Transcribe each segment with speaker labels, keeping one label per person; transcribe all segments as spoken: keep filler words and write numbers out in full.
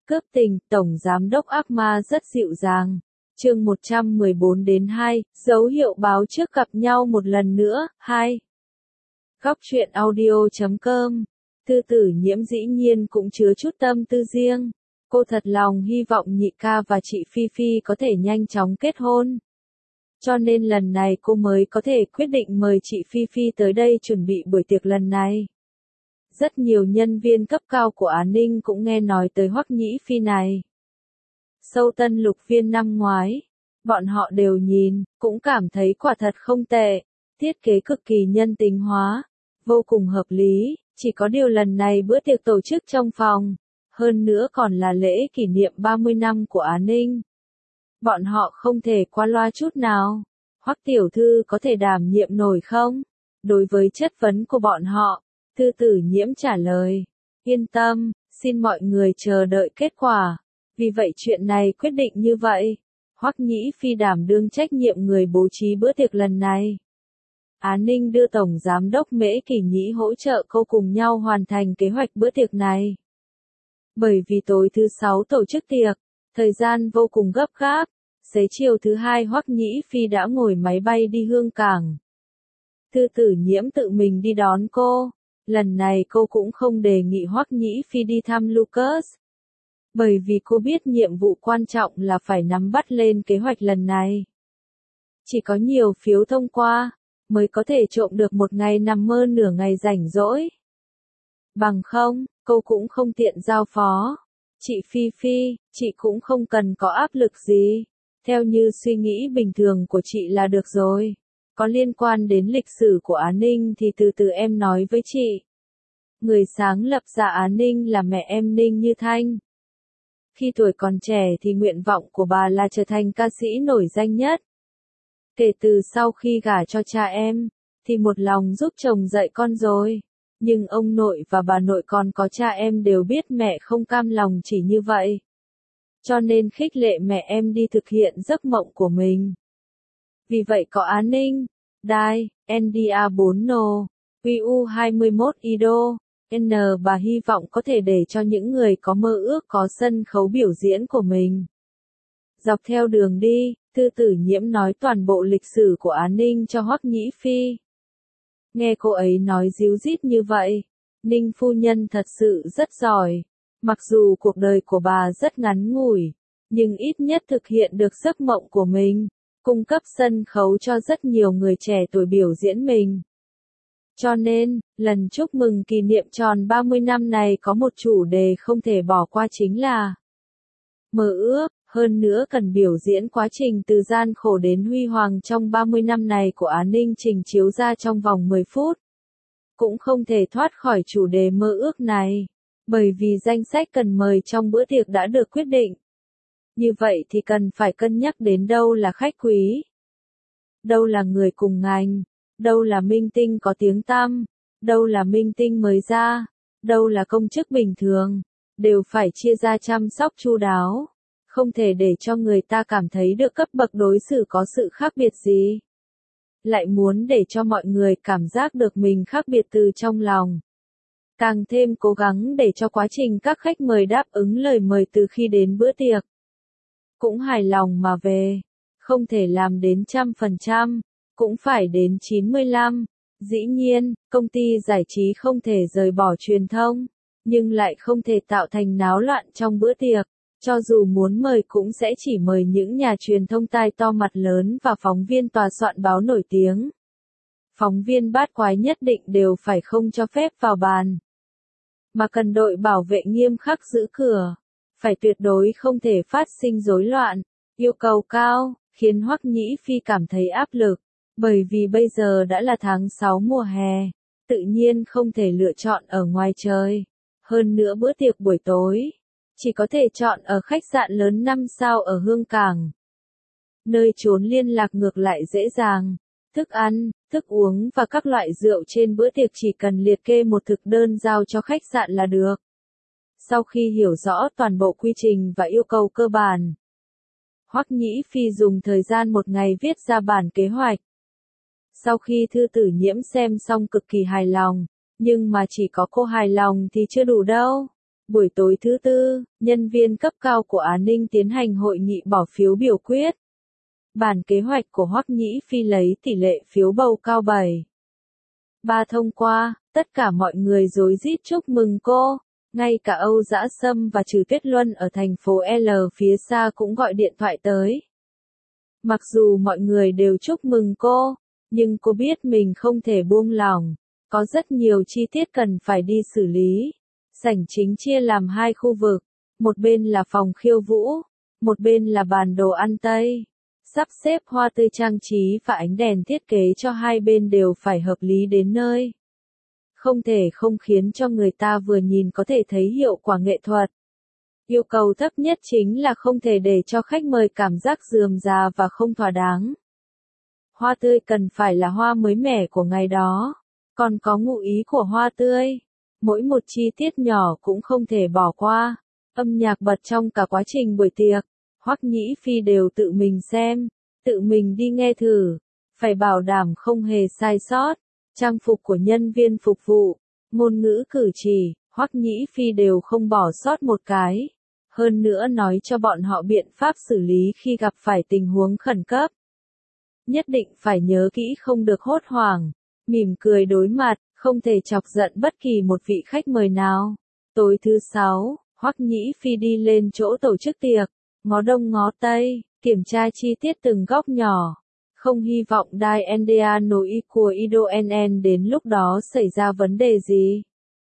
Speaker 1: Cướp tình, Tổng Giám đốc ác ma rất dịu dàng. Chương một trăm mười bốn đến hai, dấu hiệu báo trước gặp nhau một lần nữa, hai. Góc truyện audio chấm com. Thư Tử Nhiễm dĩ nhiên cũng chứa chút tâm tư riêng. Cô thật lòng hy vọng nhị ca và chị Phi Phi có thể nhanh chóng kết hôn. Cho nên lần này cô mới có thể quyết định mời chị Phi Phi tới đây chuẩn bị buổi tiệc lần này. Rất nhiều nhân viên cấp cao của An Ninh cũng nghe nói tới Hoắc Nhĩ Phi này. Sâu tân lục viên năm ngoái, bọn họ đều nhìn, cũng cảm thấy quả thật không tệ, thiết kế cực kỳ nhân tính hóa, vô cùng hợp lý, chỉ có điều lần này bữa tiệc tổ chức trong phòng, hơn nữa còn là lễ kỷ niệm ba mươi năm của An Ninh. Bọn họ không thể qua loa chút nào. Hoắc tiểu thư có thể đảm nhiệm nổi không? Đối với chất vấn của bọn họ, Thư Tử Nhiễm trả lời, yên tâm, xin mọi người chờ đợi kết quả. Vì vậy chuyện này quyết định như vậy. Hoắc Nhĩ Phi đảm đương trách nhiệm người bố trí bữa tiệc lần này. An Ninh đưa Tổng Giám đốc Mễ Kỳ Nhĩ hỗ trợ cô cùng nhau hoàn thành kế hoạch bữa tiệc này. Bởi vì tối thứ sáu tổ chức tiệc, thời gian vô cùng gấp gáp, xế chiều thứ hai Hoắc Nhĩ Phi đã ngồi máy bay đi Hương Cảng. Thư Tử Nhiễm tự mình đi đón cô, lần này cô cũng không đề nghị Hoắc Nhĩ Phi đi thăm Lucas. Bởi vì cô biết nhiệm vụ quan trọng là phải nắm bắt lên kế hoạch lần này. Chỉ có nhiều phiếu thông qua, mới có thể trộm được một ngày nằm mơ nửa ngày rảnh rỗi. Bằng không, cô cũng không tiện giao phó. Chị Phi Phi, chị cũng không cần có áp lực gì. Theo như suy nghĩ bình thường của chị là được rồi. Có liên quan đến lịch sử của An Ninh thì từ từ em nói với chị. Người sáng lập ra An Ninh là mẹ em Ninh Như Thanh. Khi tuổi còn trẻ thì nguyện vọng của bà là trở thành ca sĩ nổi danh nhất. Kể từ sau khi gả cho cha em, thì một lòng giúp chồng dạy con rồi. Nhưng ông nội và bà nội còn có cha em đều biết mẹ không cam lòng chỉ như vậy. Cho nên khích lệ mẹ em đi thực hiện giấc mộng của mình. Vì vậy có An Ninh, Đai, en đê a bốn Nô, quy u hai mươi mốt Ido, N bà hy vọng có thể để cho những người có mơ ước có sân khấu biểu diễn của mình. Dọc theo đường đi, Thư Tử Nhiễm nói toàn bộ lịch sử của An Ninh cho Hoắc Nhĩ Phi. Nghe cô ấy nói díu dít như vậy, Ninh phu nhân thật sự rất giỏi. Mặc dù cuộc đời của bà rất ngắn ngủi, nhưng ít nhất thực hiện được giấc mộng của mình, cung cấp sân khấu cho rất nhiều người trẻ tuổi biểu diễn mình. Cho nên, lần chúc mừng kỷ niệm tròn ba mươi năm này có một chủ đề không thể bỏ qua chính là mơ ước, hơn nữa cần biểu diễn quá trình từ gian khổ đến huy hoàng trong ba mươi năm này của An Ninh trình chiếu ra trong vòng mười phút. Cũng không thể thoát khỏi chủ đề mơ ước này, bởi vì danh sách cần mời trong bữa tiệc đã được quyết định. Như vậy thì cần phải cân nhắc đến đâu là khách quý, đâu là người cùng ngành, đâu là minh tinh có tiếng tăm, đâu là minh tinh mới ra, đâu là công chức bình thường, đều phải chia ra chăm sóc chu đáo, không thể để cho người ta cảm thấy được cấp bậc đối xử có sự khác biệt gì. Lại muốn để cho mọi người cảm giác được mình khác biệt từ trong lòng. Càng thêm cố gắng để cho quá trình các khách mời đáp ứng lời mời từ khi đến bữa tiệc. Cũng hài lòng mà về, không thể làm đến trăm phần trăm, cũng phải đến chín mươi lăm. Dĩ nhiên, công ty giải trí không thể rời bỏ truyền thông, nhưng lại không thể tạo thành náo loạn trong bữa tiệc. Cho dù muốn mời cũng sẽ chỉ mời những nhà truyền thông tai to mặt lớn và phóng viên tòa soạn báo nổi tiếng. Phóng viên bát quái nhất định đều phải không cho phép vào bàn. Mà cần đội bảo vệ nghiêm khắc giữ cửa. Phải tuyệt đối không thể phát sinh rối loạn. Yêu cầu cao, khiến Hoắc Nhĩ Phi cảm thấy áp lực. Bởi vì bây giờ đã là tháng sáu mùa hè. Tự nhiên không thể lựa chọn ở ngoài trời. Hơn nữa bữa tiệc buổi tối. Chỉ có thể chọn ở khách sạn lớn năm sao ở Hương Cảng. Nơi trốn liên lạc ngược lại dễ dàng. Thức ăn, thức uống và các loại rượu trên bữa tiệc chỉ cần liệt kê một thực đơn giao cho khách sạn là được. Sau khi hiểu rõ toàn bộ quy trình và yêu cầu cơ bản, Hoắc Nhĩ Phi dùng thời gian một ngày viết ra bản kế hoạch. Sau khi Thư Tử Nhiễm xem xong cực kỳ hài lòng, nhưng mà chỉ có cô hài lòng thì chưa đủ đâu. Buổi tối thứ tư, nhân viên cấp cao của Á Ninh tiến hành hội nghị bỏ phiếu biểu quyết. Bản kế hoạch của Hoắc Nhĩ Phi lấy tỷ lệ phiếu bầu cao bảy ba thông qua, tất cả mọi người rối rít chúc mừng cô. Ngay cả Âu Dã Sâm và Trừ Tuyết Luân ở thành phố L phía xa cũng gọi điện thoại tới. Mặc dù mọi người đều chúc mừng cô, nhưng cô biết mình không thể buông lỏng. Có rất nhiều chi tiết cần phải đi xử lý. Sảnh chính chia làm hai khu vực. Một bên là phòng khiêu vũ, một bên là bàn đồ ăn Tây. Sắp xếp hoa tươi trang trí và ánh đèn thiết kế cho hai bên đều phải hợp lý đến nơi. Không thể không khiến cho người ta vừa nhìn có thể thấy hiệu quả nghệ thuật. Yêu cầu thấp nhất chính là không thể để cho khách mời cảm giác rườm rà và không thỏa đáng. Hoa tươi cần phải là hoa mới mẻ của ngày đó, còn có ngụ ý của hoa tươi. Mỗi một chi tiết nhỏ cũng không thể bỏ qua. Âm nhạc bật trong cả quá trình buổi tiệc. Hoắc Nhĩ Phi đều tự mình xem, tự mình đi nghe thử, phải bảo đảm không hề sai sót. Trang phục của nhân viên phục vụ, ngôn ngữ cử chỉ, Hoắc Nhĩ Phi đều không bỏ sót một cái. Hơn nữa nói cho bọn họ biện pháp xử lý khi gặp phải tình huống khẩn cấp. Nhất định phải nhớ kỹ không được hốt hoảng, mỉm cười đối mặt, không thể chọc giận bất kỳ một vị khách mời nào. Tối thứ sáu, Hoắc Nhĩ Phi đi lên chỗ tổ chức tiệc, ngó đông ngó tây, kiểm tra chi tiết từng góc nhỏ. Không hy vọng Dai Endea nối của Ido en en đến lúc đó xảy ra vấn đề gì.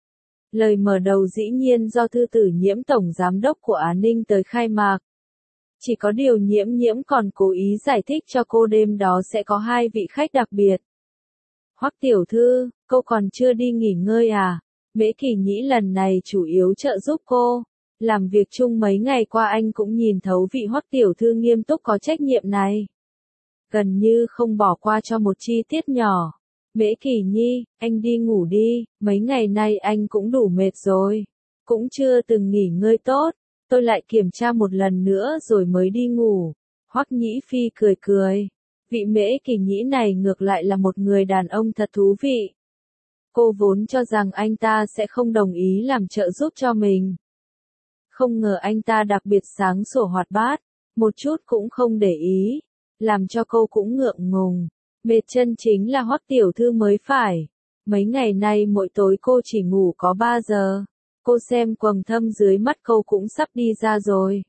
Speaker 1: Lời mở đầu dĩ nhiên do Thư Tử Nhiễm tổng giám đốc của Á Ninh tới khai mạc. Chỉ có điều Nhiễm Nhiễm còn cố ý giải thích cho cô đêm đó sẽ có hai vị khách đặc biệt. Hoắc tiểu thư, cô còn chưa đi nghỉ ngơi à? Mễ Kỳ Nhĩ lần này chủ yếu trợ giúp cô. Làm việc chung mấy ngày qua anh cũng nhìn thấu vị Hoắc tiểu thư nghiêm túc có trách nhiệm này. Gần như không bỏ qua cho một chi tiết nhỏ. Mễ Kỳ Nhi, anh đi ngủ đi, mấy ngày nay anh cũng đủ mệt rồi. Cũng chưa từng nghỉ ngơi tốt, tôi lại kiểm tra một lần nữa rồi mới đi ngủ. Hoắc Nhĩ Phi cười cười. Vị Mễ Kỳ Nhĩ này ngược lại là một người đàn ông thật thú vị. Cô vốn cho rằng anh ta sẽ không đồng ý làm trợ giúp cho mình. Không ngờ anh ta đặc biệt sáng sủa hoạt bát, một chút cũng không để ý, làm cho cô cũng ngượng ngùng. Mệt chân chính là Hoắc tiểu thư mới phải. Mấy ngày nay mỗi tối cô chỉ ngủ có ba giờ. Cô xem quầng thâm dưới mắt cô cũng sắp đi ra rồi.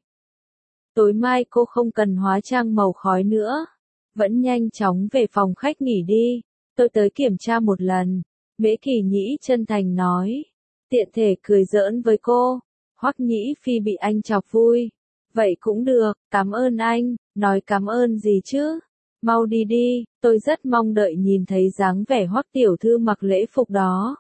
Speaker 1: Tối mai cô không cần hóa trang màu khói nữa. Vẫn nhanh chóng về phòng khách nghỉ đi. Tôi tới kiểm tra một lần. Mễ Kỳ Nhĩ chân thành nói. Tiện thể cười giỡn với cô. Hoắc Nhĩ Phi bị anh chọc vui. Vậy cũng được, cảm ơn anh. Nói cảm ơn gì chứ? Mau đi đi, tôi rất mong đợi nhìn thấy dáng vẻ Hoắc tiểu thư mặc lễ phục đó.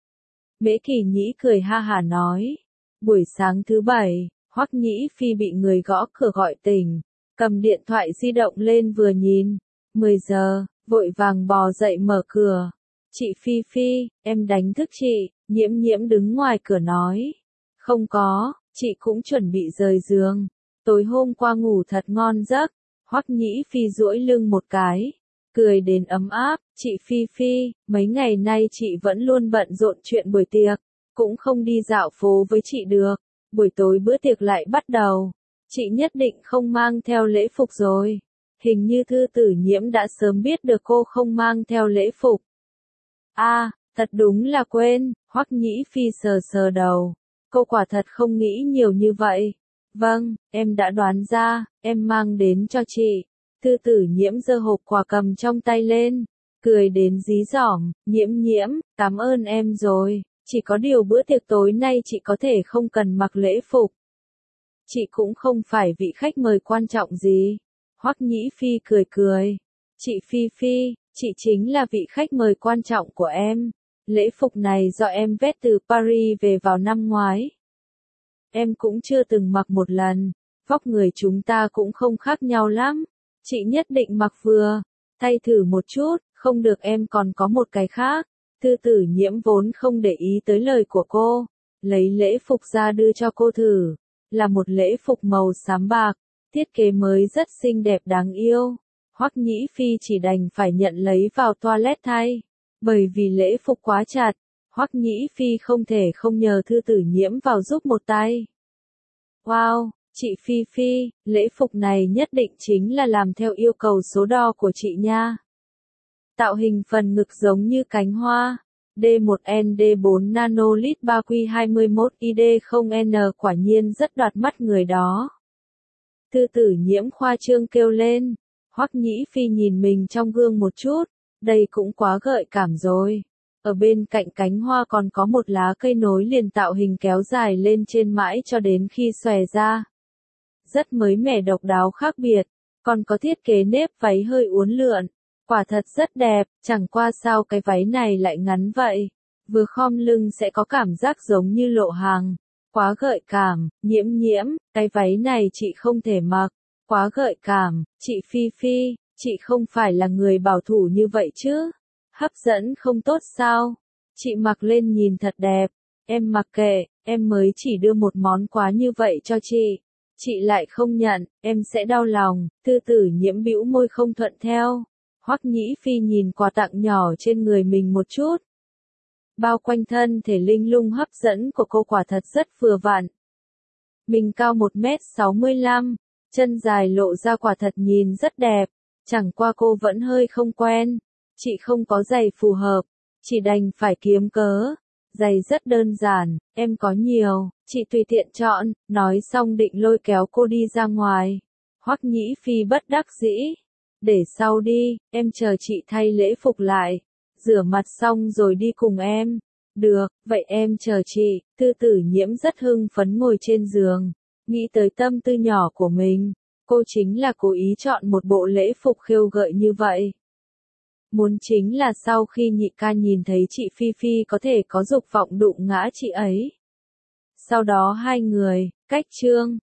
Speaker 1: Mễ Kỳ Nhĩ cười ha hả nói. Buổi sáng thứ bảy, Hoắc Nhĩ Phi bị người gõ cửa gọi tỉnh. Cầm điện thoại di động lên vừa nhìn. mười giờ, vội vàng bò dậy mở cửa. Chị Phi Phi, em đánh thức chị. Nhiễm Nhiễm đứng ngoài cửa nói. Không có, chị cũng chuẩn bị rời giường. Tối hôm qua ngủ thật ngon giấc. Hoắc Nhĩ Phi duỗi lưng một cái, cười đến ấm áp. Chị Phi Phi, mấy ngày nay chị vẫn luôn bận rộn chuyện buổi tiệc, cũng không đi dạo phố với chị được. Buổi tối bữa tiệc lại bắt đầu. Chị nhất định không mang theo lễ phục rồi. Hình như Thư Tử Nhiễm đã sớm biết được cô không mang theo lễ phục. A, à, thật đúng là quên. Hoắc Nhĩ Phi sờ sờ đầu. Cô quả thật không nghĩ nhiều như vậy. Vâng, em đã đoán ra, em mang đến cho chị. Thư Tử Nhiễm giơ hộp quà cầm trong tay lên, cười đến dí dỏm. Nhiễm Nhiễm, cảm ơn em rồi. Chỉ có điều bữa tiệc tối nay chị có thể không cần mặc lễ phục. Chị cũng không phải vị khách mời quan trọng gì. Hoắc Nhĩ Phi cười cười. Chị Phi Phi, chị chính là vị khách mời quan trọng của em. Lễ phục này do em vét từ Paris về vào năm ngoái. Em cũng chưa từng mặc một lần, vóc người chúng ta cũng không khác nhau lắm. Chị nhất định mặc vừa, thay thử một chút, không được em còn có một cái khác. Thư Tử Nhiễm vốn không để ý tới lời của cô, lấy lễ phục ra đưa cho cô thử, là một lễ phục màu xám bạc, thiết kế mới rất xinh đẹp đáng yêu. Hoắc Nhĩ Phi chỉ đành phải nhận lấy vào toilet thay, bởi vì lễ phục quá chặt. Hoắc Nhĩ Phi không thể không nhờ Thư Tử Nhiễm vào giúp một tay. Wow, chị Phi Phi, lễ phục này nhất định chính là làm theo yêu cầu số đo của chị nha. Tạo hình phần ngực giống như cánh hoa. D một N D bốn nanolit ba Q hai mươi mốt I D không N quả nhiên rất đoạt mắt người đó. Thư Tử Nhiễm khoa trương kêu lên. Hoắc Nhĩ Phi nhìn mình trong gương một chút, đây cũng quá gợi cảm rồi. Ở bên cạnh cánh hoa còn có một lá cây nối liền tạo hình kéo dài lên trên mãi cho đến khi xòe ra. Rất mới mẻ độc đáo khác biệt, còn có thiết kế nếp váy hơi uốn lượn. Quả thật rất đẹp, chẳng qua sao cái váy này lại ngắn vậy. Vừa khom lưng sẽ có cảm giác giống như lộ hàng. Quá gợi cảm, Nhiễm Nhiễm, cái váy này chị không thể mặc. Quá gợi cảm, chị Phi Phi, chị không phải là người bảo thủ như vậy chứ. Hấp dẫn không tốt sao? Chị mặc lên nhìn thật đẹp. Em mặc kệ, em mới chỉ đưa một món quà như vậy cho chị. Chị lại không nhận, em sẽ đau lòng. Thư Tử Nhiễm bĩu môi không thuận theo. Hoắc Nhĩ Phi nhìn quà tặng nhỏ trên người mình một chút. Bao quanh thân thể linh lung hấp dẫn của cô quả thật rất vừa vặn. Mình cao một mét sáu mươi lăm, chân dài lộ ra quả thật nhìn rất đẹp. Chẳng qua cô vẫn hơi không quen. Chị không có giày phù hợp, chỉ đành phải kiếm cớ. Giày rất đơn giản, em có nhiều, chị tùy tiện chọn, nói xong định lôi kéo cô đi ra ngoài. Hoắc Nhĩ Phi bất đắc dĩ. Để sau đi, em chờ chị thay lễ phục lại. Rửa mặt xong rồi đi cùng em. Được, vậy em chờ chị. Thư Tử Nhiễm rất hưng phấn ngồi trên giường. Nghĩ tới tâm tư nhỏ của mình. Cô chính là cố ý chọn một bộ lễ phục khêu gợi như vậy. Muốn chính là sau khi nhị ca nhìn thấy chị Phi Phi có thể có dục vọng đụng ngã chị ấy. Sau đó hai người, cách chương.